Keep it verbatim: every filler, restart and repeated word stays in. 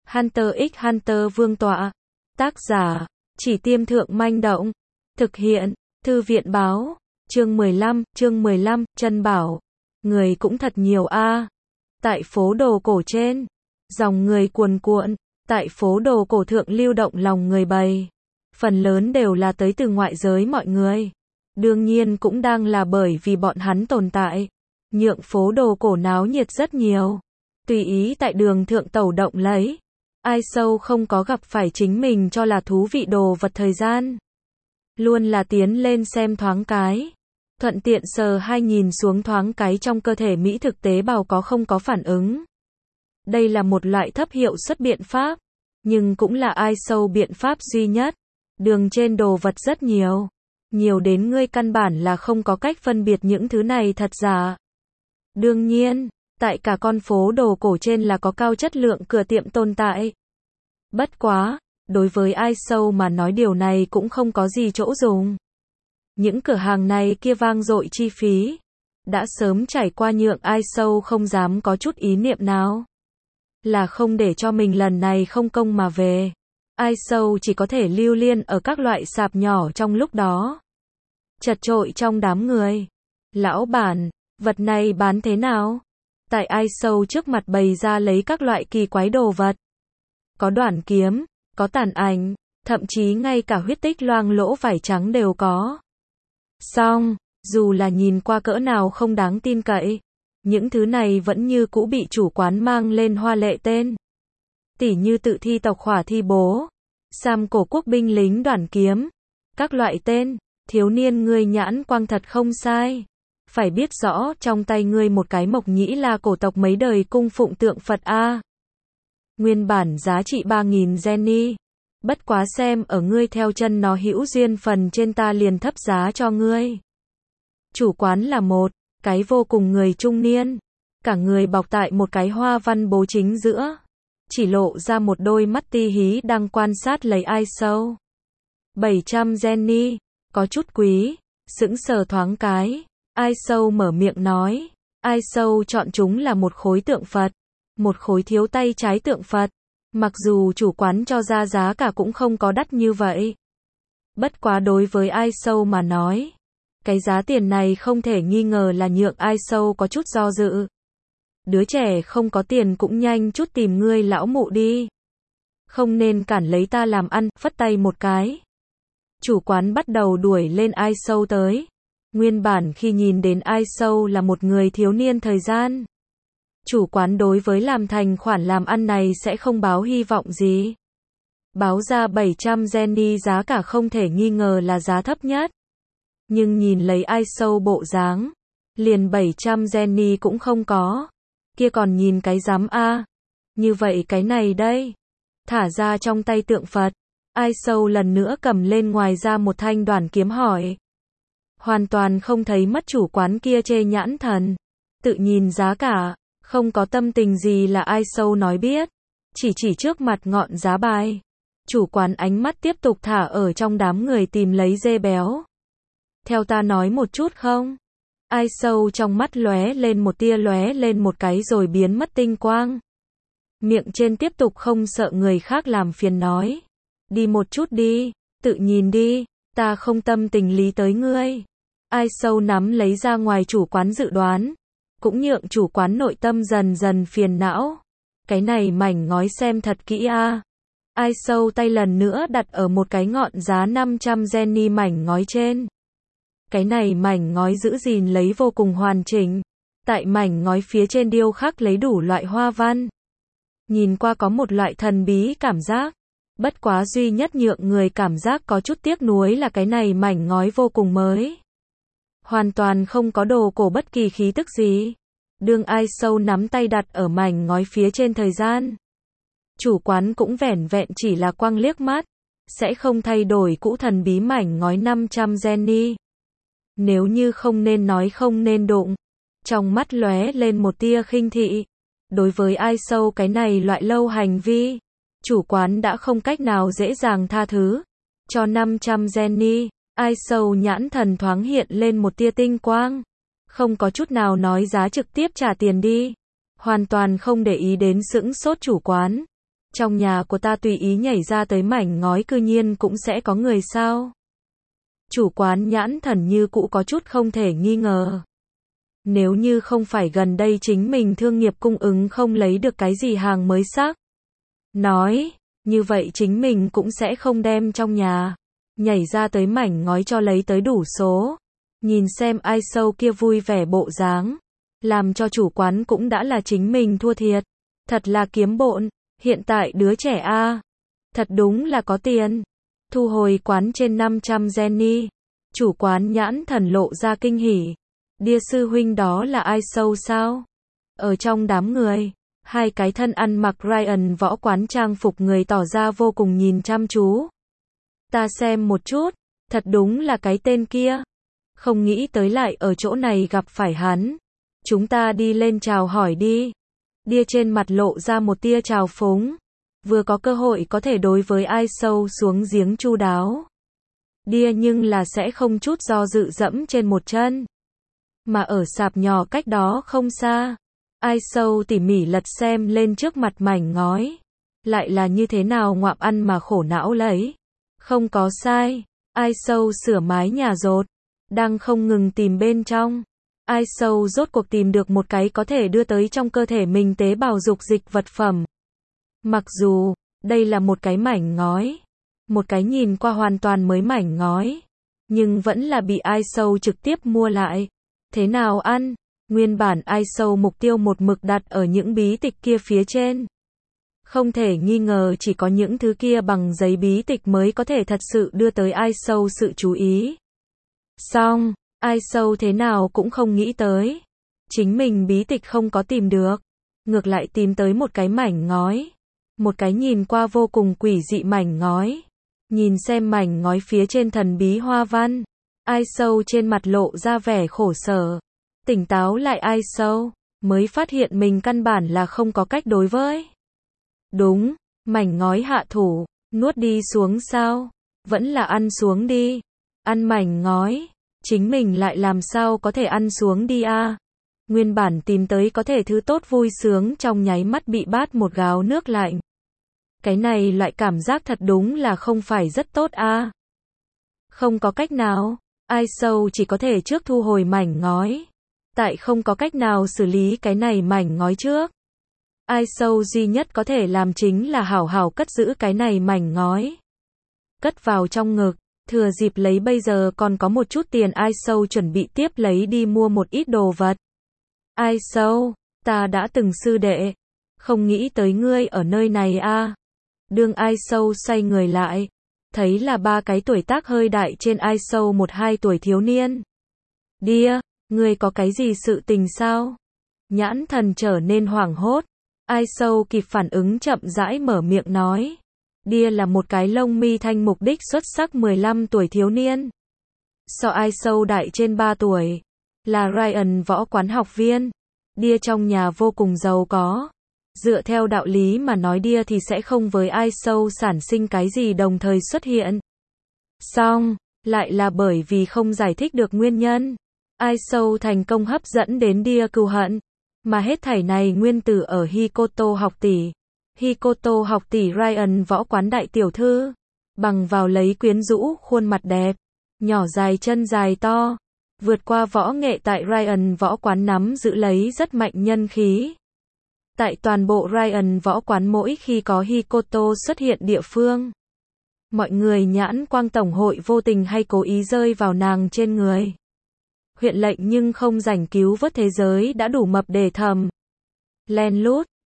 Hunter x Hunter vương tọa. Tác giả, Chỉ Tiêm Thượng Manh Động. Thực hiện, Thư viện báo. Chương mười lăm, chương mười lăm, Trân Bảo. Người cũng thật nhiều a. Tại phố đồ cổ trên, dòng người cuồn cuộn, tại phố đồ cổ thượng lưu động lòng người bầy. Phần lớn đều là tới từ ngoại giới mọi người. Đương nhiên cũng đang là bởi vì bọn hắn tồn tại. Nhượng phố đồ cổ náo nhiệt rất nhiều. Tùy ý tại đường thượng tẩu động lấy. Ai sâu không có gặp phải chính mình cho là thú vị đồ vật thời gian. Luôn là tiến lên xem thoáng cái. Thuận tiện sờ hai nhìn xuống thoáng cái trong cơ thể Mỹ thực tế bào có không có phản ứng. Đây là một loại thấp hiệu suất biện pháp. Nhưng cũng là ai sâu biện pháp duy nhất. Đường trên đồ vật rất nhiều. Nhiều đến ngươi căn bản là không có cách phân biệt những thứ này thật giả. Đương nhiên, tại cả con phố đồ cổ trên là có cao chất lượng cửa tiệm tồn tại. Bất quá, đối với ai sâu mà nói điều này cũng không có gì chỗ dùng. Những cửa hàng này kia vang dội chi phí, đã sớm trải qua nhượng ai sâu không dám có chút ý niệm nào. Là không để cho mình lần này không công mà về. Ai sâu chỉ có thể lưu liên ở các loại sạp nhỏ trong lúc đó. Chật trội trong đám người. Lão bản, vật này bán thế nào? Tại ai sâu trước mặt bày ra lấy các loại kỳ quái đồ vật. Có đoản kiếm, có tàn ảnh, thậm chí ngay cả huyết tích loang lỗ vải trắng đều có. Song, dù là nhìn qua cỡ nào không đáng tin cậy, những thứ này vẫn như cũ bị chủ quán mang lên hoa lệ tên. Tỉ như tự thi tộc khỏa thi bố, sam cổ quốc binh lính đoản kiếm, các loại tên, thiếu niên ngươi nhãn quang thật không sai. Phải biết rõ trong tay ngươi một cái mộc nhĩ là cổ tộc mấy đời cung phụng tượng Phật A. Nguyên bản giá trị ba nghìn Jenny. Bất quá xem ở ngươi theo chân nó hữu duyên phần trên ta liền thấp giá cho ngươi. Chủ quán là một cái vô cùng người trung niên. Cả người bọc tại một cái hoa văn bố chính giữa. Chỉ lộ ra một đôi mắt ti hí đang quan sát lấy ai sâu. bảy trăm Jenny. Có chút quý. Sững sờ thoáng cái. Ai sâu mở miệng nói. Ai sâu chọn chúng là một khối tượng Phật. Một khối thiếu tay trái tượng Phật. Mặc dù chủ quán cho ra giá cả cũng không có đắt như vậy. Bất quá đối với ai sâu mà nói. Cái giá tiền này không thể nghi ngờ là nhượng ai sâu có chút do dự. Đứa trẻ không có tiền cũng nhanh chút tìm ngươi lão mụ đi. Không nên cản lấy ta làm ăn, phất tay một cái. Chủ quán bắt đầu đuổi lên ai sâu tới. Nguyên bản khi nhìn đến ai sâu là một người thiếu niên thời gian. Chủ quán đối với làm thành khoản làm ăn này sẽ không báo hy vọng gì. Báo ra bảy trăm Jenny giá cả không thể nghi ngờ là giá thấp nhất. Nhưng nhìn lấy ai sâu bộ dáng, liền bảy trăm Jenny cũng không có. Kia còn nhìn cái rắm a. Như vậy cái này đây. Thả ra trong tay tượng Phật. Ai sâu lần nữa cầm lên ngoài ra một thanh đoản kiếm hỏi. Hoàn toàn không thấy mất chủ quán kia chê nhãn thần. Tự nhìn giá cả. Không có tâm tình gì là ai sâu nói biết. Chỉ chỉ trước mặt ngọn giá bài. Chủ quán ánh mắt tiếp tục thả ở trong đám người tìm lấy dê béo. Theo ta nói một chút không? Ai sâu trong mắt lóe lên một tia lóe lên một cái rồi biến mất tinh quang. Miệng trên tiếp tục không sợ người khác làm phiền nói. Đi một chút đi, tự nhìn đi, ta không tâm tình lý tới ngươi. Ai sâu nắm lấy ra ngoài chủ quán dự đoán. Cũng nhượng chủ quán nội tâm dần dần phiền não. Cái này mảnh ngói xem thật kỹ a. Ai sâu tay lần nữa đặt ở một cái ngọn giá năm trăm Jenny mảnh ngói trên. Cái này mảnh ngói giữ gìn lấy vô cùng hoàn chỉnh. Tại mảnh ngói phía trên điêu khắc lấy đủ loại hoa văn. Nhìn qua có một loại thần bí cảm giác. Bất quá duy nhất nhượng người cảm giác có chút tiếc nuối là cái này mảnh ngói vô cùng mới. Hoàn toàn không có đồ cổ bất kỳ khí tức gì. Đương ai sâu nắm tay đặt ở mảnh ngói phía trên thời gian. Chủ quán cũng vẻn vẹn chỉ là quăng liếc mắt. Sẽ không thay đổi cũ thần bí mảnh ngói năm trăm Jenny. Nếu như không nên nói không nên đụng. Trong mắt lóe lên một tia khinh thị. Đối với ai sâu cái này loại lâu hành vi. Chủ quán đã không cách nào dễ dàng tha thứ. Cho năm trăm Jenny. Ai sâu nhãn thần thoáng hiện lên một tia tinh quang. Không có chút nào nói giá trực tiếp trả tiền đi. Hoàn toàn không để ý đến sững sốt chủ quán. Trong nhà của ta tùy ý nhảy ra tới mảnh ngói cư nhiên cũng sẽ có người sao? Chủ quán nhãn thần như cũ có chút không thể nghi ngờ. Nếu như không phải gần đây chính mình thương nghiệp cung ứng không lấy được cái gì hàng mới sắc. Nói, như vậy chính mình cũng sẽ không đem trong nhà. Nhảy ra tới mảnh ngói cho lấy tới đủ số. Nhìn xem ai sâu kia vui vẻ bộ dáng. Làm cho chủ quán cũng đã là chính mình thua thiệt. Thật là kiếm bộn. Hiện tại đứa trẻ a, thật đúng là có tiền. Thu hồi quán trên năm trăm Jenny. Chủ quán nhãn thần lộ ra kinh hỉ. Đia sư huynh đó là ai sâu sao? Ở trong đám người, hai cái thân ăn mặc Ryan võ quán trang phục người tỏ ra vô cùng nhìn chăm chú. Ta xem một chút, thật đúng là cái tên kia. Không nghĩ tới lại ở chỗ này gặp phải hắn. Chúng ta đi lên chào hỏi đi. Đia trên mặt lộ ra một tia trào phúng. Vừa có cơ hội có thể đối với ai sâu xuống giếng chu đáo. Đia nhưng là sẽ không chút do dự dẫm trên một chân. Mà ở sạp nhỏ cách đó không xa. Ai sâu tỉ mỉ lật xem lên trước mặt mảnh ngói. Lại là như thế nào ngoạm ăn mà khổ não lấy. Không có sai. Ai sâu sửa mái nhà rột. Đang không ngừng tìm bên trong. Ai sâu rốt cuộc tìm được một cái có thể đưa tới trong cơ thể mình tế bào dục dịch vật phẩm. Mặc dù, đây là một cái mảnh ngói. Một cái nhìn qua hoàn toàn mới mảnh ngói. Nhưng vẫn là bị ai sâu trực tiếp mua lại. Thế nào ăn? Nguyên bản ai sâu mục tiêu một mực đặt ở những bí tịch kia phía trên. Không thể nghi ngờ chỉ có những thứ kia bằng giấy bí tịch mới có thể thật sự đưa tới ai sâu sự chú ý. Xong, ai sâu thế nào cũng không nghĩ tới. Chính mình bí tịch không có tìm được. Ngược lại tìm tới một cái mảnh ngói. Một cái nhìn qua vô cùng quỷ dị mảnh ngói. Nhìn xem mảnh ngói phía trên thần bí hoa văn. Ai sâu trên mặt lộ ra vẻ khổ sở. Tỉnh táo lại ai sâu. Mới phát hiện mình căn bản là không có cách đối với. Đúng, mảnh ngói hạ thủ. Nuốt đi xuống sao? Vẫn là ăn xuống đi. Ăn mảnh ngói. Chính mình lại làm sao có thể ăn xuống đi a? À? Nguyên bản tìm tới có thể thứ tốt vui sướng trong nháy mắt bị bát một gáo nước lạnh. Cái này loại cảm giác thật đúng là không phải rất tốt a. À? Không có cách nào, ai sâu chỉ có thể trước thu hồi mảnh ngói. Tại không có cách nào xử lý cái này mảnh ngói trước. Ai sâu duy nhất có thể làm chính là hảo hảo cất giữ cái này mảnh ngói. Cất vào trong ngực. Thừa dịp lấy bây giờ còn có một chút tiền ai sâu chuẩn bị tiếp lấy đi mua một ít đồ vật. Ai sâu, ta đã từng sư đệ. Không nghĩ tới ngươi ở nơi này a. À. Đương ai sâu xoay người lại. Thấy là ba cái tuổi tác hơi đại trên ai sâu một hai tuổi thiếu niên. Đia, ngươi có cái gì sự tình sao? Nhãn thần trở nên hoảng hốt. Ai sâu kịp phản ứng chậm rãi mở miệng nói. Đia là một cái lông mi thanh mục đích xuất sắc mười lăm tuổi thiếu niên. So ai sâu đại trên ba tuổi. Là Ryan võ quán học viên. Đia trong nhà vô cùng giàu có. Dựa theo đạo lý mà nói Đia thì sẽ không với ai sâu sản sinh cái gì đồng thời xuất hiện. Xong, lại là bởi vì không giải thích được nguyên nhân. Ai sâu thành công hấp dẫn đến Đia cừu hận. Mà hết thảy này nguyên tử ở Hikoto học tỷ. Hikoto học tỷ Ryan võ quán đại tiểu thư. Bằng vào lấy quyến rũ khuôn mặt đẹp. Nhỏ dài chân dài to. Vượt qua võ nghệ tại Ryan võ quán nắm giữ lấy rất mạnh nhân khí. Tại toàn bộ Ryan võ quán mỗi khi có Hikoto xuất hiện địa phương. Mọi người nhãn quang tổng hội vô tình hay cố ý rơi vào nàng trên người. Huyện lệnh nhưng không rảnh cứu vớt thế giới đã đủ mập để thầm. Len lút.